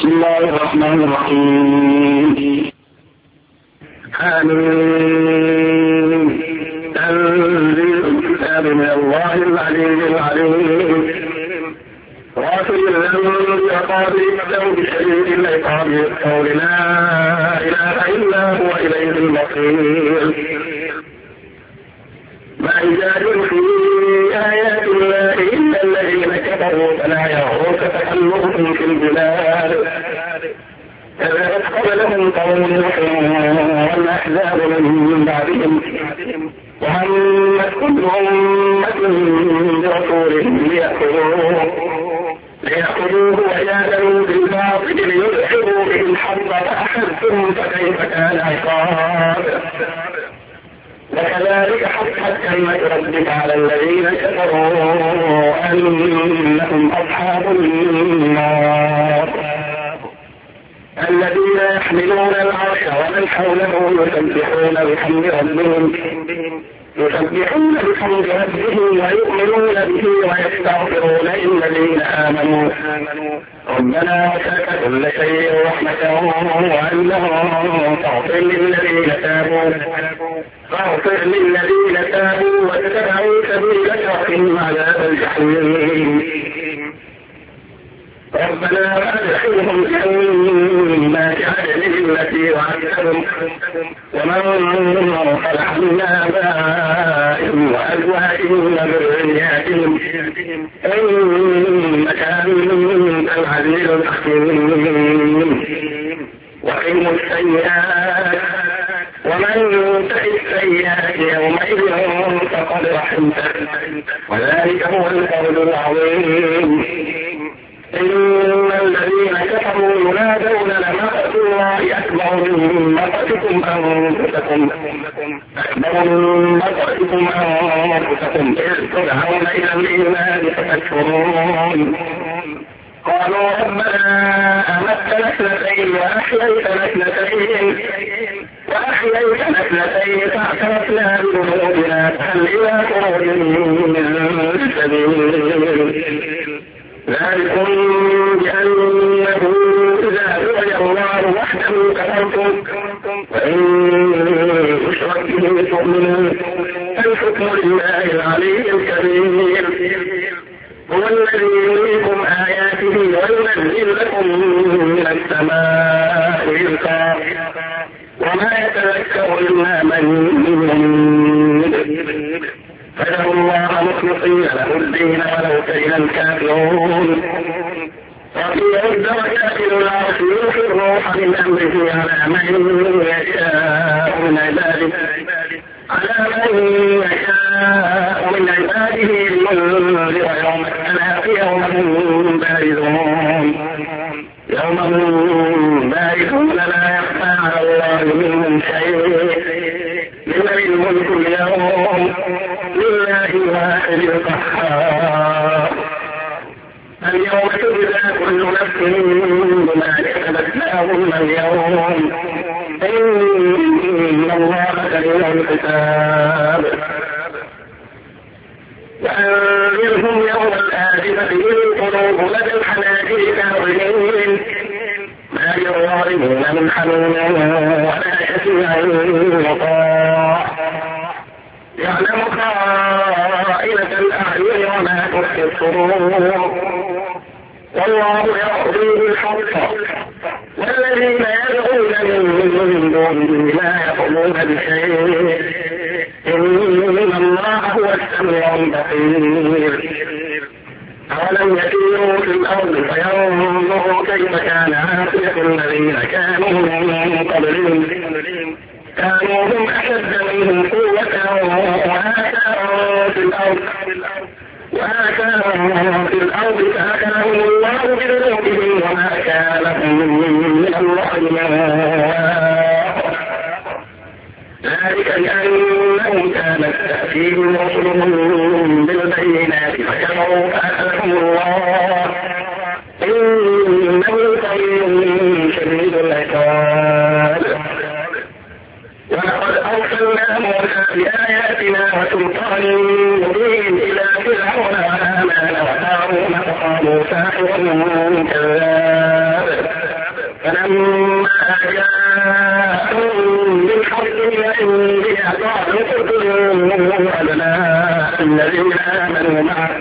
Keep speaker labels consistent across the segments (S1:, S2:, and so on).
S1: بسم الله الرحمن الرحيم. آمين. تنزيل الكتاب من الله العلي العليم غافر الذنب وقابل التوب شديد العقاب قول لا إله إلا هو إليه المصير. ما يجادل في آيات الله إلا الذين كفروا فلا يغرك تكلمهم في البلاد كذلك قبلهم قوم نوح والأحزاب من بعدهم وهمت كل أمة برسولهم ليأخذوه وجادلوا بالباطل ليدحضوا به الحق فأحبتم فكيف كان عقاب. وكذلك حقت كلمة ربك على الذين كفروا أنهم أصحاب النار الذين يحملون العرش ومن حوله يسبحون بحمد ربهم ويؤمنون به ويستغفرون للذين آمنوا ربنا وسعت كل شيء رحمة وعلما فاغفر للذين تابوا واتبعوا سبيلك وقهم عذاب الجحيم. ربنا وادخلهم جنات عدن التي وعدتهم ومن خلقنا آبائهم وأزواجهم وذرياتهم إنك أنت العزيز الحكيم. وقهم السيئات ومن تق السيئات يومئذ فقد رحمته وذلك هو الفوز العظيم. إن الذين كفروا ينادون لمقت الله أكبر من مقتكم أنفسكم إذ تدعون إلى الإيمان فتكفرون. قالوا ربنا أمتنا اثنتين وأحييتنا اثنتين فاعترفنا بذنوبنا فهل إلى خروج من سبيل. ذلكم بأنه إذا دعي الله وحده كفرتم وإن يشرك به تؤمنون. الحكم لله العلي الكبير هو الذي يريكم آياته وينزل لكم من السماء رزقا وما يتذكر إلا من ينيب. فادعوا الله مخلصين له الدين ولو كره الكافرون. رفيع الدرجات ذو العرش يلقي الروح من أمره على من يشاء من عباده لينذر يوم التلاق يوم هم بارزون لا يخفى على الله منهم شيء. لمن الملك اليوم لله الواحد القهار. اليوم تجزى كل نفس بما كسبت لهم اليوم إن الله سريع الحساب. وأنذرهم يوم الآزفة إذ القلوب لدى الحناجر كاظمين ما للظالمين من حميم ولا شفيع يطاع يعلم خائنة الأعين وما تخفي الصدور والله يقضي بالحق والذين يدعون من دونه لا يقضون بشيء إن الله هو السميع البصير. أولم يسيروا في الأرض فينظروا كيف كان عاقبة الذين كانوا من قبلهم كانوا هم أشد منهم قوة وآثارا في الأرض فأخذهم الله بذنوبهم وما كان لهم من الله من واق. ذلك لأنهم كانت تأتيهم رسلهم بالبينات فكفروا فأخذهم الله إنه قوي شديد العقاب. ولقد أرسلنا موسى بآياتنا وسلطان مبين إلى فرعون وهامان وقارون فقالوا ساحر كذاب فلما جاءهم بالحق من عندي قالوا اقتلوا أبناء الذين آمنوا معه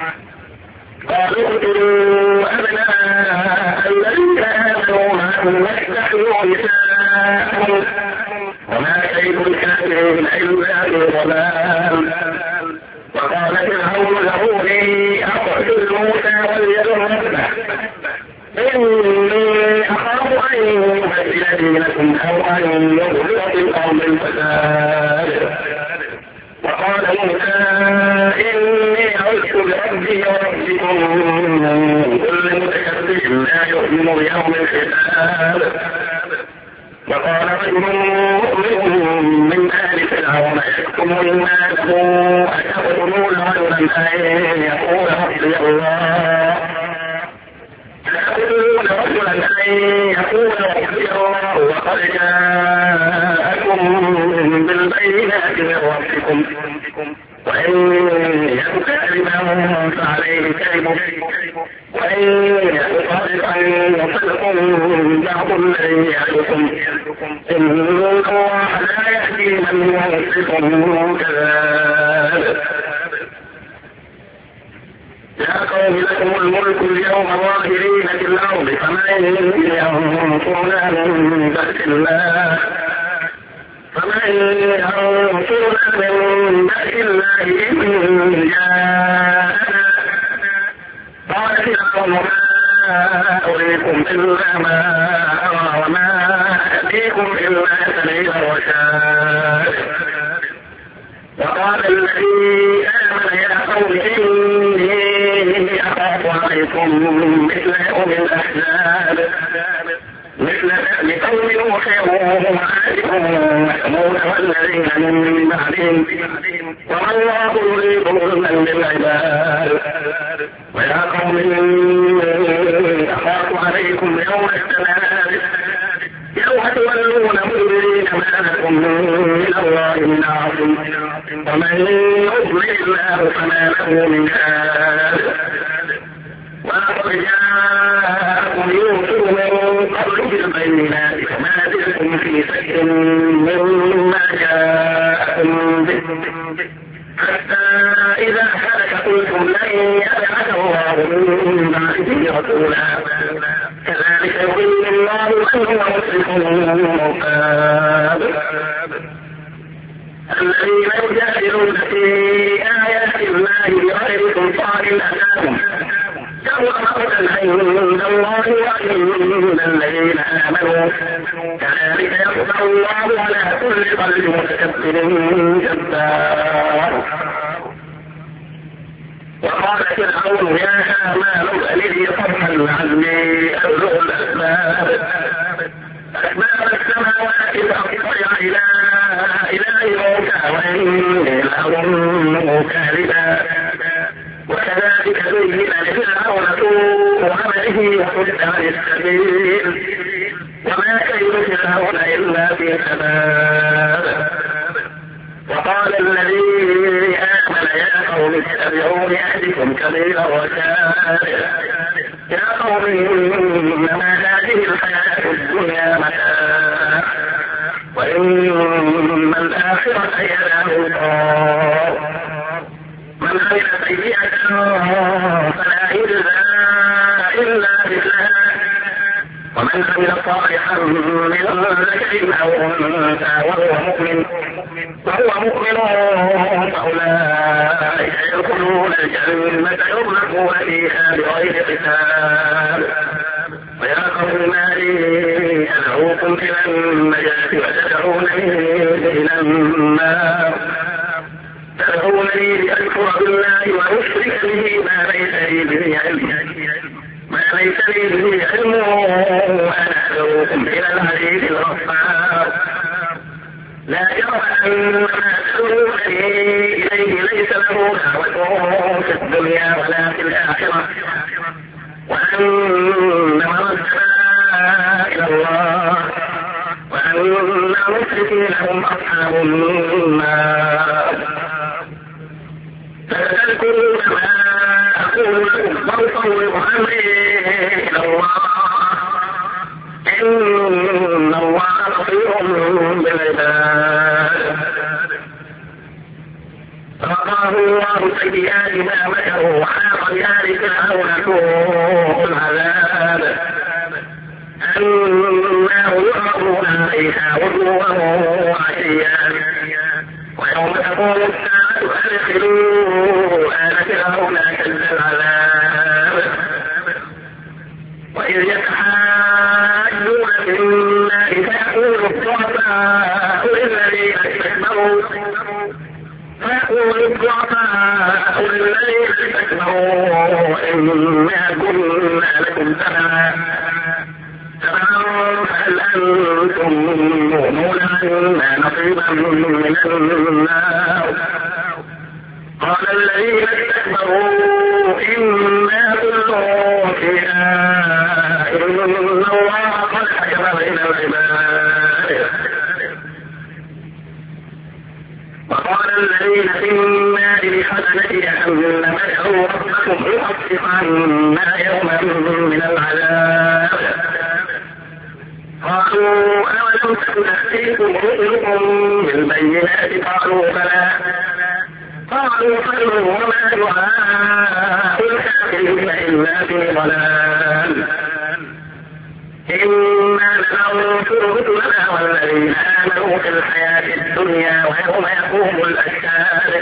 S1: واستحيوا نساءهم وما كيد الكافرين إلا في ضلال. وقال فرعون ذروني أقتل موسى وليدع ربه إني أخاف أن يبدل دينكم أو أن يظهر في الأرض الفساد. وقال موسى إني عذت بربي وربكم من كل متكبر لا يؤمن بيوم الحساب. وقال رجل مؤمن من آل فرعون يكتم إيمانه أتقتلون رجلا أن يقول ربي الله وقد جاءكم بالبينات من ربكم وإن يك كاذبا فعليه كذبه وإن يك صادقا يصدكم بعض الذي يعدكم إن الله لا يهدي من هو مسرف كذلك. يا قوم لكم الملك اليوم ظاهرين في الأرض فمن ينصرنا من بأس الله إن جاءنا. قال فرعون ما أريكم إلا ما أرى وما أتيكم إلا سبيل الرشاد. وقال الذي آمن يا قوم إني أخاف عليكم مثل يوم الأحزاب مثل لقوم نوح وعاد وثمود والذين من بعدهم وما الله يريد ظلما للعباد. ويا قوم إني أخاف عليكم يوم التناد يوم تولون مدبرين ما لكم من الله من عاصم ومن يضلل الله فما له من هاد. ولقد جاءكم يوسف من قبل بالبينات فما زلتم في شك مما جاءكم به حتى إذا هلك قلتم لن يبعث الله من بعده رسولا كذلك يضل الله من هو مسرف مرتاب. الذين يجادلون في آيات الله بغير سلطان أتاهم كبر مقتا عند الله وعند الذين آمنوا كذلك يطبع الله على كل قلب متكبر جبار. وقال فرعون يا هامان ابن لي صرحا لعلي أبلغ أسباب السماوات فأطلع إلى إله موسى وإني لأظنه كاذبا. وكذلك زين لفرعون سوء عمله وصد عن السبيل وما كيد فرعون إلا في تباب. وقال الذي آمن يا قوم اتبعون أهدكم سبيل الرشاد. يا قوم إنما هذه الحياة الدنيا متاع وإن الآخرة هي دار القرار. من عمل سيئة فلا يجزى إلا مثلها ومن عمل صالحا من ذكر أو أنثى وهو مؤمن فأولئك يدخلون الجنة يرزقون فيها بغير حساب. ويا قوم ما لي أدعوكم إلى النجاة وتدعونني إلى النار تدعونني لأكفر بالله وأشرك به ما ليس لي به علم وأنا أدعوكم إلى العزيز الغفار. لا جرم أن ما تدعونني إليه ليس له دعوة في الدنيا ولا في الآخرة وأن مردنا إلى الله وأن المشركين هم أصحاب النار. فتذكرون ما أقول لكم وأفوض أمري إلى الله إن الله بصير بالعباد. فوقاه الله سيئات ما مكروا وحاق بآل فرعون سوء العذاب النار يعرضون عليها غدوا وعشيا ويوم تقوم الساعة أدخلوا آل فرعون أشد العذاب. وإذ يتحاجون في النار فيقول الضعفاء للذين استكبروا إنا كنا لكم تبعا فهل أنتم مؤمنون عنا نصيبا من النار. قال الذين استكبروا إنا كل فيها إن الله قد حكم بين العباد. وقال الذين في النار لخزنة جهنم ادعوا ربكم يخفف عنا يوما من العذاب. قالوا أولم تكن تأتيكم رسلكم بالبينات قالوا بلى. قالوا فادعوا وما دعاء الكافرين إلا في ضلال. إنا لننصر رسلنا والذين آمنوا في الحياة الدنيا ويوم يقوم الأشهاد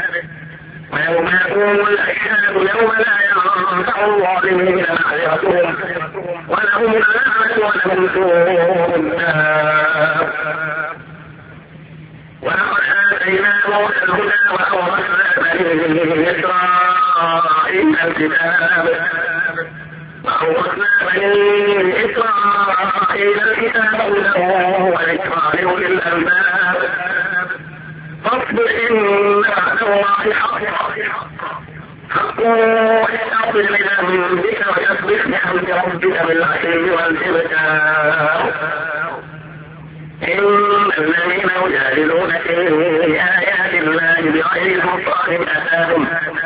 S1: يوم لا ينفع الظالمين معذرتهم ولهم اللعنة ولهم سوء الدار. ولقد آتينا موسى الهدى وأورثنا بني إسرائيل الكتاب هدى وذكرى لأولي الألباب. فاصبر إن وعد الله حق واستغفر لذنبك وسبح بحمد ربك بالعشي والإبكار. إن الذين يجادلون في آيات الله بغير سلطان أتاهم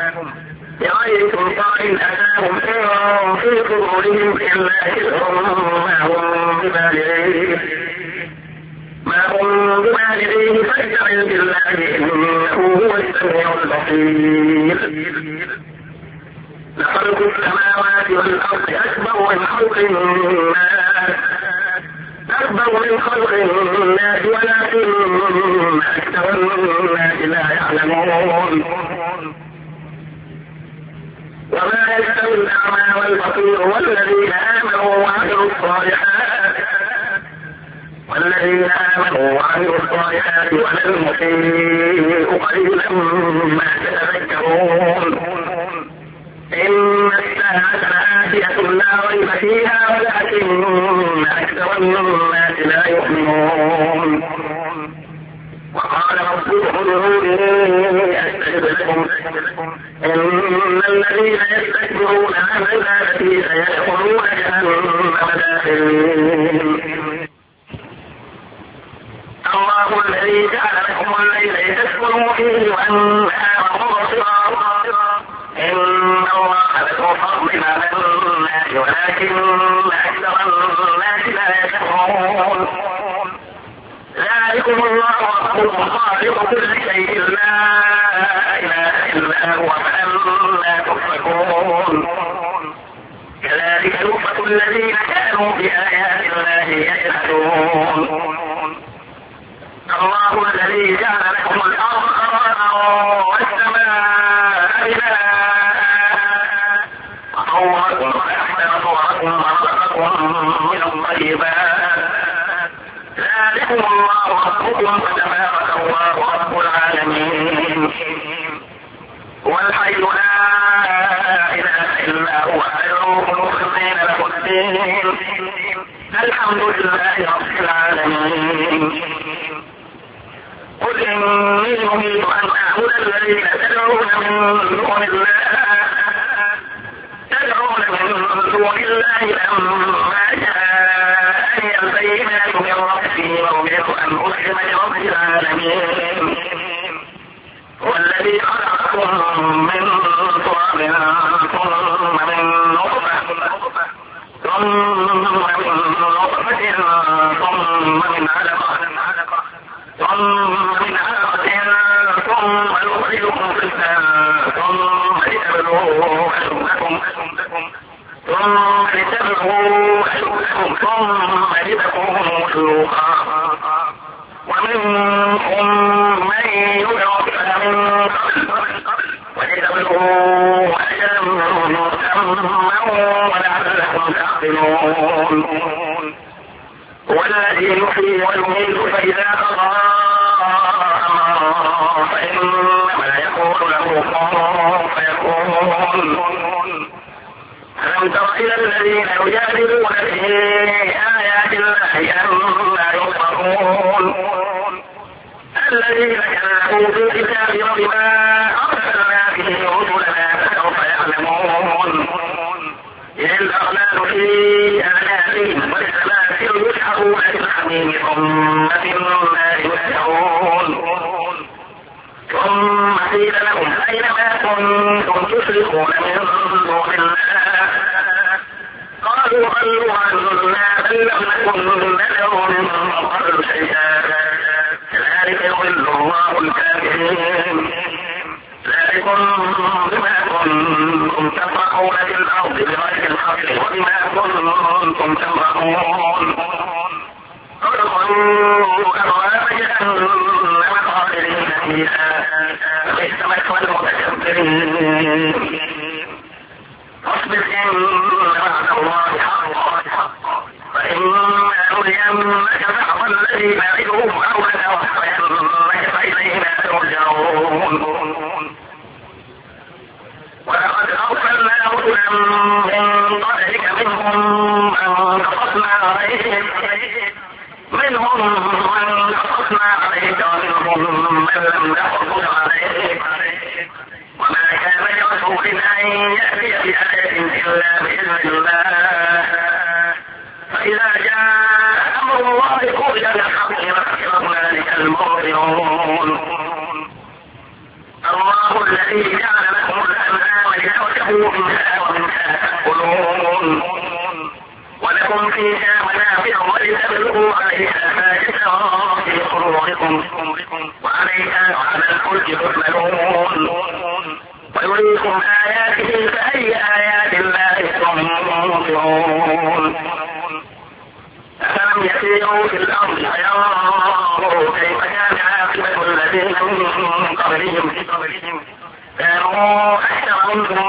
S1: إن في صدورهم إلا إثر ما هم ببالغيه فاستعذ بالله إنه هو السميع البصير. لخلق السماوات والأرض أكبر من خلق الناس ولكن أكثر الناس لا يعلمون. وما يستوي الأعمى والبصير والذين آمنوا وعملوا الصالحات ولا المسيء قليلا ما تتذكرون. إن الساعة آتية لا ريب فيها ولكن أكثر الناس لا يؤمنون. وقال ربكم ادعوني أستجب لكم إن الذين يستكبرون عن عبادتي سيدخلون جهنم داخلين. الله الذي جعل لكم الليل لتسكنوا فيه والنهار مبصرا إن الله له فضل على الناس ولكن أكثر الناس لا يشكرون. ذلكم الله ربكم خالق كل شيء لا إله إلا هو فأنا تؤفكون. كذلك يؤفك الذين كانوا بآيات الله يجحدون. الله الذي جعل لكم الأرض قرارا والسماء بناء وصوركم فأحسن صوركم ورزقكم من الطيبات. ذلكم الله ربكم فتبارك الله رب العالمين. والحي لا إله إلا هو خير مخلصين له الدين. الحمد لله رب العالمين. قل إني أريد أن أعبد الذين تدعون من دون الله لما جاءني البينات من ربي وأمرت أن أسلم لرب العالمين. والذي خلقكم من تراب ثم من نطفة ثم من نطفة ثم من علقة ثم يخرجكم طفلا ثم لتبلغوا أشدكم ثم لتكونوا شيوخا ومنكم من يتوفى من قبل ولتبلغوا أجلا مسمى ولعلكم تعقلون هو الذي يحيي ويميت فإذا قضى أمرا فإنما يقول له كن فيكون ألم تر إلى الذين يجادلون في آيات الله أنى يصرفون الذين كذبوا بالكتاب وبما أرسلنا به رسلنا فسوف يعلمون إذ الأغلال في أعناقهم والسلاسل يسحبون في الحميم ثم في النار يسجرون ثم قيل لهم أين ما كنتم تشركون من دون الله قالوا ضلوا عنا بل لم نكن ندعو من قبل شيئا كذلك يضل الله الكافرين ذلكم بما كنتم تفرحون في الأرض بغير الحق وبما كنتم تفرحون ادخلوا أبواب جهنم خالدين فيها فبئس مثوى المتكبرين فاصبر إن وعد الله حق فإما نرينك بعض الذي نعدهم أو نتوفينك فإلينا ترجعون ولقد أرسلنا رسلا من قبلك منهم من قصصنا عليك ومنهم من لم نقصص عليك وما كان لرسول أن يأتي بآية إلا بإذن الله فإذا جاء أمر الله قضي بالحق وخسر هنالك المبطلون الله الذي جعل لكم الأنعام لتركبوا منها ومنها تأكلون ولكم فيها منافع ولتبلغوا عليها فاجة في قلوبكم وعليها وعلى الفلك تحملون ويريكم آياته فأي آيات الله تنظرون أفلم يسيروا في الأرض فينظروا كيف كان عاقبة الذين من قبلهم كانوا أكثر منهم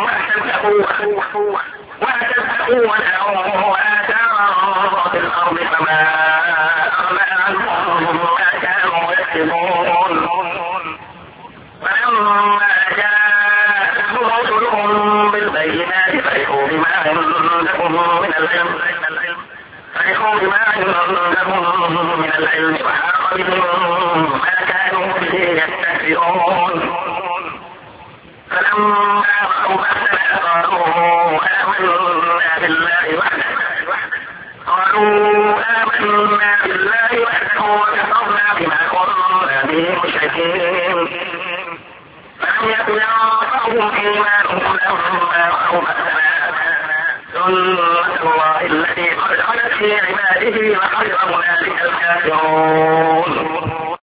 S1: وأشد قوة وآثارا في الأرض فما أغنى عنهم ما كانوا يكسبون فلما جاءتهم رسلهم بالبينات فرحوا بما عندهم من العلم وحاق بهم ما كانوا به يستهزئون فلما رأوا بأسنا قالوا آمنا بالله وحده وكفرنا بما كنا به مشركين فلم يكن ينفعهم إيمانهم لما رأوا بأسنا سنة الله التي قد خلت في عباده وحرم هنالك الكافرون